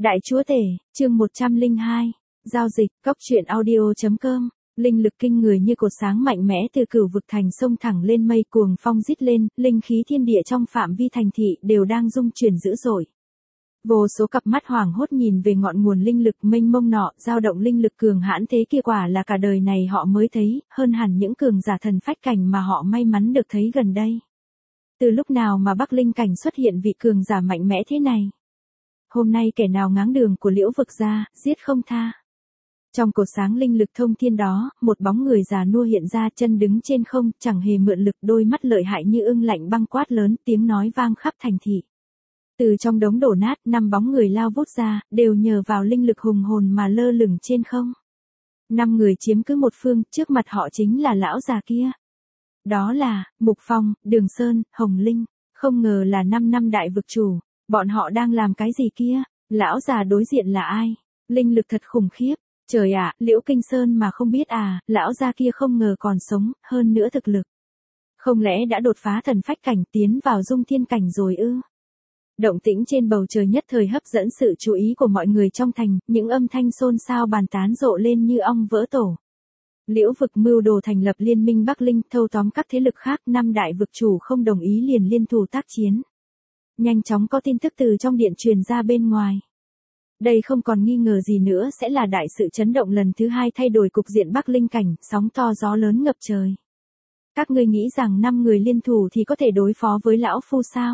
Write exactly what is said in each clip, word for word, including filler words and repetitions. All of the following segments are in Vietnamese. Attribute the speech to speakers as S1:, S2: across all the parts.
S1: Đại chúa tể, chương một trăm lẻ hai, giao dịch, cốc truyện audio.com, linh lực kinh người như cột sáng mạnh mẽ từ cửu vực thành sông thẳng lên mây cuồng phong rít lên, linh khí thiên địa trong phạm vi thành thị đều đang rung chuyển dữ dội. Vô số cặp mắt hoảng hốt nhìn về ngọn nguồn linh lực mênh mông nọ, dao động linh lực cường hãn thế kia quả là cả đời này họ mới thấy, hơn hẳn những cường giả thần phách cảnh mà họ may mắn được thấy gần đây. Từ lúc nào mà Bắc Linh cảnh xuất hiện vị cường giả mạnh mẽ thế này? Hôm nay kẻ nào ngáng đường của Liễu vực ra, giết không tha. Trong cột sáng linh lực thông thiên đó, một bóng người già nua hiện ra, chân đứng trên không, chẳng hề mượn lực, đôi mắt lợi hại như ưng lạnh băng quát lớn, tiếng nói vang khắp thành thị. Từ trong đống đổ nát, năm bóng người lao vút ra, đều nhờ vào linh lực hùng hồn mà lơ lửng trên không. Năm người chiếm cứ một phương, trước mặt họ chính là lão già kia. Đó là, Mục Phong, Đường Sơn, Hồng Linh, không ngờ là năm năm đại vực chủ. Bọn họ đang làm cái gì kia? Lão già đối diện là ai? Linh lực thật khủng khiếp. Trời ạ, Liễu Kinh Sơn mà không biết à, lão già kia không ngờ còn sống, hơn nữa thực lực. Không lẽ đã đột phá thần phách cảnh tiến vào dung thiên cảnh rồi ư? Động tĩnh trên bầu trời nhất thời hấp dẫn sự chú ý của mọi người trong thành, những âm thanh xôn xao bàn tán rộ lên như ong vỡ tổ. Liễu vực mưu đồ thành lập liên minh Bắc Linh, thâu tóm các thế lực khác, năm đại vực chủ không đồng ý liền liên thủ tác chiến. Nhanh chóng có tin tức từ trong điện truyền ra bên ngoài. Đây không còn nghi ngờ gì nữa sẽ là đại sự chấn động lần thứ hai thay đổi cục diện Bắc Linh cảnh, sóng to gió lớn ngập trời. Các ngươi nghĩ rằng năm người liên thủ thì có thể đối phó với lão phu sao?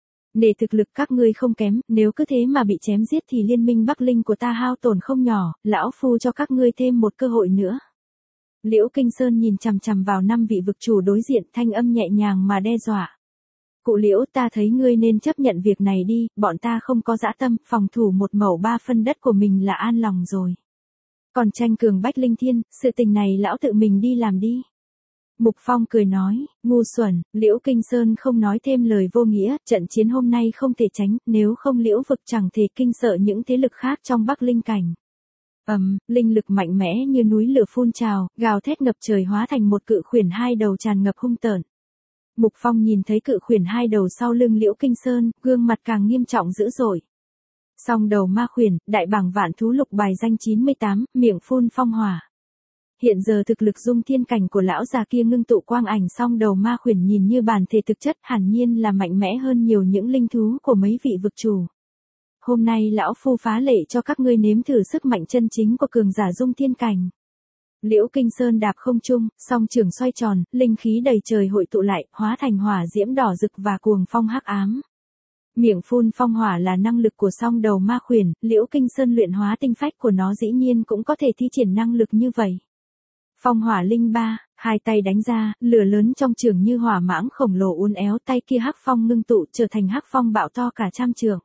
S1: Để thực lực các ngươi không kém, nếu cứ thế mà bị chém giết thì liên minh Bắc Linh của ta hao tổn không nhỏ, lão phu cho các ngươi thêm một cơ hội nữa. Liễu Kinh Sơn nhìn chằm chằm vào năm vị vực chủ đối diện, thanh âm nhẹ nhàng mà đe dọa. Cụ Liễu, ta thấy ngươi nên chấp nhận việc này đi, bọn ta không có dã tâm, phòng thủ một mẩu ba phân đất của mình là an lòng rồi. Còn tranh cường bách linh thiên, sự tình này lão tự mình đi làm đi. Mục Phong cười nói, ngu xuẩn, Liễu Kinh Sơn không nói thêm lời vô nghĩa, trận chiến hôm nay không thể tránh, nếu không Liễu vực chẳng thể kinh sợ những thế lực khác trong Bắc Linh cảnh. Ầm, um, linh lực mạnh mẽ như núi lửa phun trào, gào thét ngập trời hóa thành một cự khuyển hai đầu tràn ngập hung tợn. Mục Phong nhìn thấy cự khuyển hai đầu sau lưng Liễu Kinh Sơn, gương mặt càng nghiêm trọng dữ dội. Song đầu ma khuyển, đại bảng vạn thú lục bài danh chín mươi tám, miệng phun phong hỏa. Hiện giờ thực lực dung thiên cảnh của lão già kia ngưng tụ quang ảnh, song đầu ma khuyển nhìn như bản thể thực chất, hẳn nhiên là mạnh mẽ hơn nhiều những linh thú của mấy vị vực chủ. Hôm nay lão phu phá lệ cho các ngươi nếm thử sức mạnh chân chính của cường giả dung thiên cảnh. Liễu Kinh Sơn đạp không trung, song trường xoay tròn, linh khí đầy trời hội tụ lại, hóa thành hỏa diễm đỏ rực và cuồng phong hắc ám. Miệng phun phong hỏa là năng lực của song đầu ma khuyển, Liễu Kinh Sơn luyện hóa tinh phách của nó dĩ nhiên cũng có thể thi triển năng lực như vậy. Phong hỏa linh ba, hai tay đánh ra, lửa lớn trong trường như hỏa mãng khổng lồ uốn éo, tay kia hắc phong ngưng tụ trở thành hắc phong bạo to cả trăm trượng.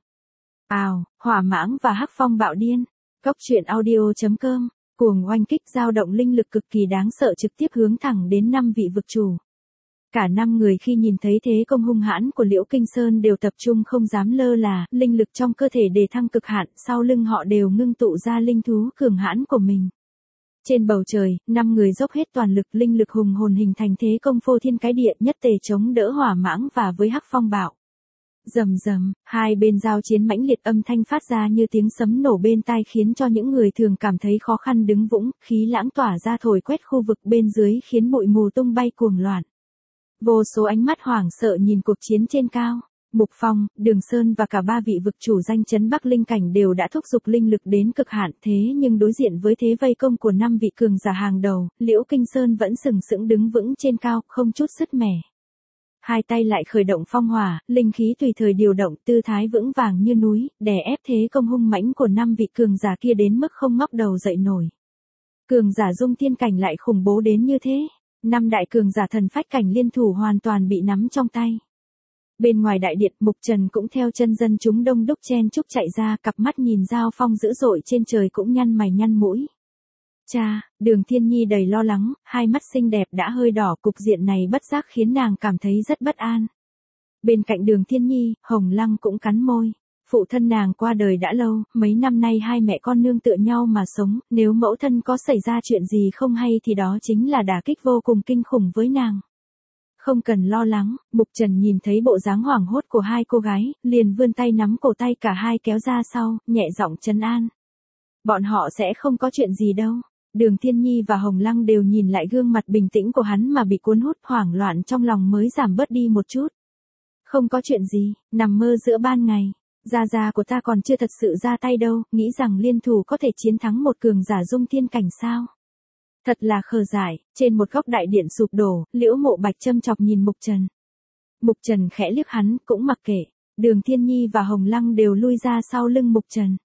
S1: Ào, hỏa mãng và hắc phong bạo điên. Cốc truyện audio.com, cuồng oanh kích dao động linh lực cực kỳ đáng sợ trực tiếp hướng thẳng đến năm vị vực chủ. Cả năm người khi nhìn thấy thế công hung hãn của Liễu Kinh Sơn đều tập trung không dám lơ là, linh lực trong cơ thể đề thăng cực hạn, sau lưng họ đều ngưng tụ ra linh thú cường hãn của mình. Trên bầu trời, năm người dốc hết toàn lực, linh lực hùng hồn hình thành thế công phô thiên cái địa, nhất tề chống đỡ hỏa mãng và với hắc phong bạo. Rầm rầm, hai bên giao chiến mãnh liệt, âm thanh phát ra như tiếng sấm nổ bên tai khiến cho những người thường cảm thấy khó khăn đứng vững, khí lãng tỏa ra thổi quét khu vực bên dưới khiến bụi mù tung bay cuồng loạn. Vô số ánh mắt hoảng sợ nhìn cuộc chiến trên cao. Mục Phong, Đường Sơn và cả ba vị vực chủ danh chấn Bắc Linh cảnh đều đã thúc giục linh lực đến cực hạn, thế nhưng đối diện với thế vây công của năm vị cường giả hàng đầu, Liễu Kinh Sơn vẫn sừng sững đứng vững trên cao, không chút sứt mẻ. Hai tay lại khởi động phong hỏa, linh khí tùy thời điều động, tư thái vững vàng như núi, đè ép thế công hung mãnh của năm vị cường giả kia đến mức không ngóc đầu dậy nổi. Cường giả dung thiên cảnh lại khủng bố đến như thế, năm đại cường giả thần phách cảnh liên thủ hoàn toàn bị nắm trong tay. Bên ngoài đại điện, Mục Trần cũng theo chân dân chúng đông đúc chen chúc chạy ra, cặp mắt nhìn giao phong dữ dội trên trời cũng nhăn mày nhăn mũi. Cha, Đường Thiên Nhi đầy lo lắng, hai mắt xinh đẹp đã hơi đỏ, cục diện này bất giác khiến nàng cảm thấy rất bất an. Bên cạnh Đường Thiên Nhi, Hồng Lăng cũng cắn môi. Phụ thân nàng qua đời đã lâu, mấy năm nay hai mẹ con nương tựa nhau mà sống, nếu mẫu thân có xảy ra chuyện gì không hay thì đó chính là đả kích vô cùng kinh khủng với nàng. Không cần lo lắng, Mục Trần nhìn thấy bộ dáng hoảng hốt của hai cô gái, liền vươn tay nắm cổ tay cả hai kéo ra sau, nhẹ giọng trấn an. Bọn họ sẽ không có chuyện gì đâu. Đường Thiên Nhi và Hồng Lăng đều nhìn lại gương mặt bình tĩnh của hắn mà bị cuốn hút, hoảng loạn trong lòng mới giảm bớt đi một chút. Không có chuyện gì, nằm mơ giữa ban ngày. Gia gia của ta còn chưa thật sự ra tay đâu, nghĩ rằng liên thủ có thể chiến thắng một cường giả dung thiên cảnh sao. Thật là khờ dại. Trên một góc đại điện sụp đổ, Liễu Mộ Bạch châm chọc nhìn Mục Trần. Mục Trần khẽ liếc hắn, cũng mặc kệ. Đường Thiên Nhi và Hồng Lăng đều lui ra sau lưng Mục Trần.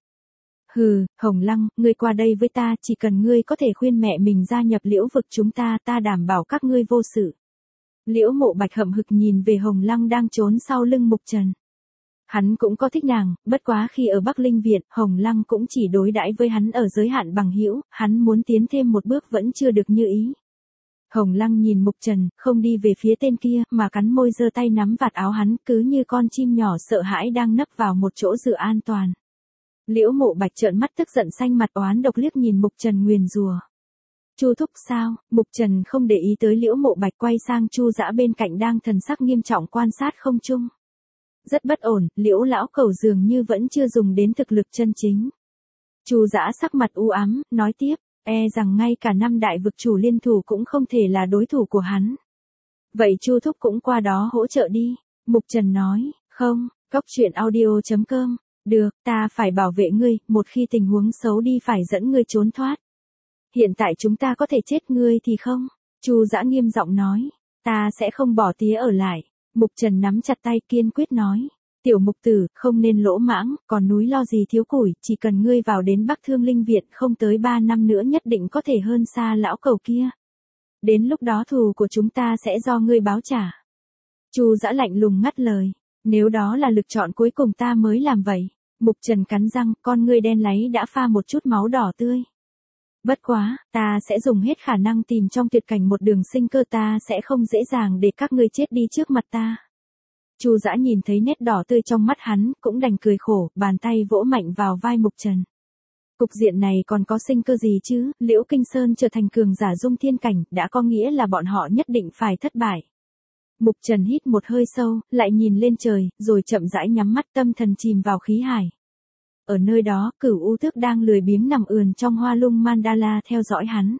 S1: Hừ, Hồng Lăng, ngươi qua đây với ta, chỉ cần ngươi có thể khuyên mẹ mình gia nhập Liễu vực chúng ta, ta đảm bảo các ngươi vô sự. Liễu Mộ Bạch hậm hực nhìn về Hồng Lăng đang trốn sau lưng Mục Trần. Hắn cũng có thích nàng, bất quá khi ở Bắc Linh Viện, Hồng Lăng cũng chỉ đối đãi với hắn ở giới hạn bằng hữu, hắn muốn tiến thêm một bước vẫn chưa được như ý. Hồng Lăng nhìn Mục Trần, không đi về phía tên kia, mà cắn môi giơ tay nắm vạt áo hắn, cứ như con chim nhỏ sợ hãi đang nấp vào một chỗ dựa an toàn. Liễu Mộ Bạch trợn mắt tức giận xanh mặt oán độc liếc nhìn Mục Trần nguyền rủa. Chu thúc sao? Mục Trần không để ý tới Liễu Mộ Bạch, quay sang Chu Dã bên cạnh đang thần sắc nghiêm trọng quan sát không trung. Rất bất ổn, Liễu lão cẩu dường như vẫn chưa dùng đến thực lực chân chính. Chu Dã sắc mặt u ám, nói tiếp, e rằng ngay cả năm đại vực chủ liên thủ cũng không thể là đối thủ của hắn. Vậy Chu thúc cũng qua đó hỗ trợ đi. Mục Trần nói, không, cóc truyện audio chấm com. Được, ta phải bảo vệ ngươi, một khi tình huống xấu đi phải dẫn ngươi trốn thoát. Hiện tại chúng ta có thể chết, ngươi thì không. Chu Dã nghiêm giọng nói, ta sẽ không bỏ tía ở lại. Mục Trần nắm chặt tay kiên quyết nói, tiểu Mục tử, không nên lỗ mãng, còn núi lo gì thiếu củi, chỉ cần ngươi vào đến Bắc Thương Linh Viện không tới ba năm nữa nhất định có thể hơn xa lão cẩu kia. Đến lúc đó thù của chúng ta sẽ do ngươi báo trả. Chu Dã lạnh lùng ngắt lời, nếu đó là lựa chọn cuối cùng ta mới làm vậy. Mục Trần cắn răng, con ngươi đen láy đã pha một chút máu đỏ tươi. Bất quá, ta sẽ dùng hết khả năng tìm trong tuyệt cảnh một đường sinh cơ, ta sẽ không dễ dàng để các ngươi chết đi trước mặt ta. Chu Dã nhìn thấy nét đỏ tươi trong mắt hắn, cũng đành cười khổ, bàn tay vỗ mạnh vào vai Mục Trần. Cục diện này còn có sinh cơ gì chứ, Liễu Kinh Sơn trở thành cường giả dung thiên cảnh, đã có nghĩa là bọn họ nhất định phải thất bại. Mục Trần hít một hơi sâu, lại nhìn lên trời, rồi chậm rãi nhắm mắt, tâm thần chìm vào khí hải. Ở nơi đó, Cửu U Tước đang lười biếng nằm ườn trong hoa lung mandala theo dõi hắn.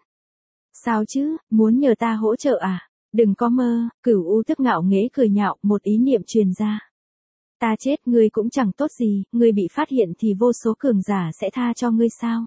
S1: Sao chứ, muốn nhờ ta hỗ trợ à? Đừng có mơ, Cửu U Tước ngạo nghễ cười nhạo, một ý niệm truyền ra. Ta chết, ngươi cũng chẳng tốt gì, ngươi bị phát hiện thì vô số cường giả sẽ tha cho ngươi sao?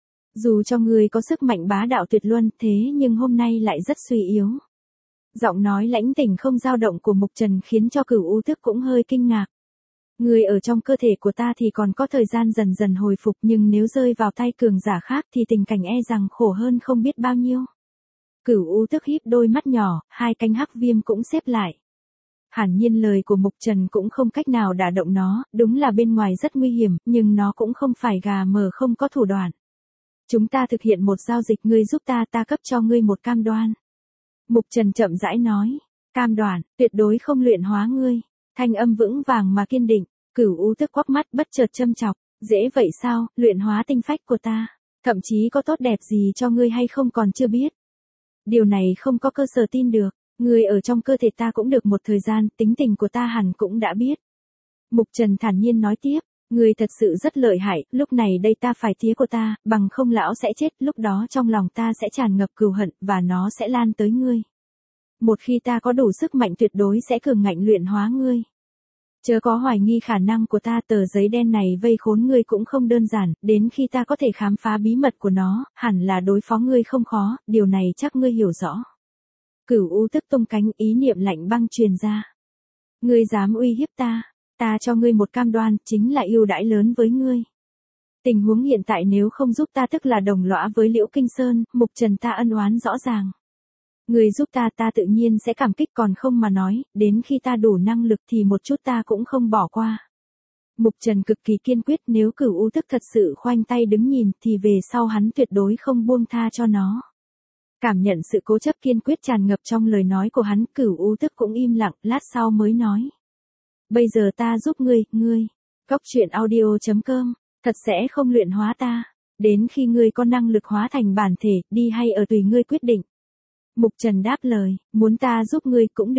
S1: Dù cho ngươi có sức mạnh bá đạo tuyệt luân, thế nhưng hôm nay lại rất suy yếu. Giọng nói lãnh tỉnh không dao động của Mục Trần khiến cho Cửu U Tước cũng hơi kinh ngạc. Người ở trong cơ thể của ta thì còn có thời gian dần dần hồi phục, nhưng nếu rơi vào tay cường giả khác thì tình cảnh e rằng khổ hơn không biết bao nhiêu. Cửu U Tước híp đôi mắt nhỏ, hai cánh hắc viêm cũng xếp lại. Hẳn nhiên lời của Mục Trần cũng không cách nào đả động nó, đúng là bên ngoài rất nguy hiểm, nhưng nó cũng không phải gà mờ không có thủ đoạn. Chúng ta thực hiện một giao dịch, ngươi giúp ta, ta cấp cho ngươi một cam đoan. Mục Trần chậm rãi nói, cam đoan, tuyệt đối không luyện hóa ngươi. Thanh âm vững vàng mà kiên định. Cửu U Tước quắc mắt bất chợt châm chọc, dễ vậy sao, luyện hóa tinh phách của ta, thậm chí có tốt đẹp gì cho ngươi hay không còn chưa biết. Điều này không có cơ sở tin được, ngươi ở trong cơ thể ta cũng được một thời gian, tính tình của ta hẳn cũng đã biết. Mục Trần thản nhiên nói tiếp, ngươi thật sự rất lợi hại, lúc này đây ta phải tía của ta, bằng không lão sẽ chết, lúc đó trong lòng ta sẽ tràn ngập cừu hận, và nó sẽ lan tới ngươi. Một khi ta có đủ sức mạnh tuyệt đối sẽ cường ngạnh luyện hóa ngươi. Chớ có hoài nghi khả năng của ta, tờ giấy đen này vây khốn ngươi cũng không đơn giản, đến khi ta có thể khám phá bí mật của nó, hẳn là đối phó ngươi không khó, điều này chắc ngươi hiểu rõ. Cửu U Tước tung cánh, ý niệm lạnh băng truyền ra. Ngươi dám uy hiếp ta, ta cho ngươi một cam đoan, chính là ưu đãi lớn với ngươi. Tình huống hiện tại nếu không giúp ta tức là đồng lõa với Liễu Kinh Sơn, Mục Trần ta ân oán rõ ràng. Người giúp ta ta tự nhiên sẽ cảm kích, còn không mà nói, đến khi ta đủ năng lực thì một chút ta cũng không bỏ qua. Mục Trần cực kỳ kiên quyết, nếu Cửu U Tước thật sự khoanh tay đứng nhìn thì về sau hắn tuyệt đối không buông tha cho nó. Cảm nhận sự cố chấp kiên quyết tràn ngập trong lời nói của hắn, Cửu U Tước cũng im lặng, lát sau mới nói. Bây giờ ta giúp ngươi, ngươi, cóc truyện audio chấm com, thật sẽ không luyện hóa ta, đến khi ngươi có năng lực hóa thành bản thể, đi hay ở tùy ngươi quyết định. Mục Trần đáp lời, muốn ta giúp ngươi cũng được,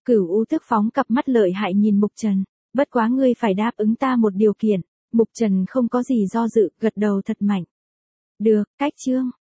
S1: Cửu U tức phóng cặp mắt lợi hại nhìn Mục Trần, bất quá ngươi phải đáp ứng ta một điều kiện. Mục Trần không có gì do dự, gật đầu thật mạnh. Được, cách chương.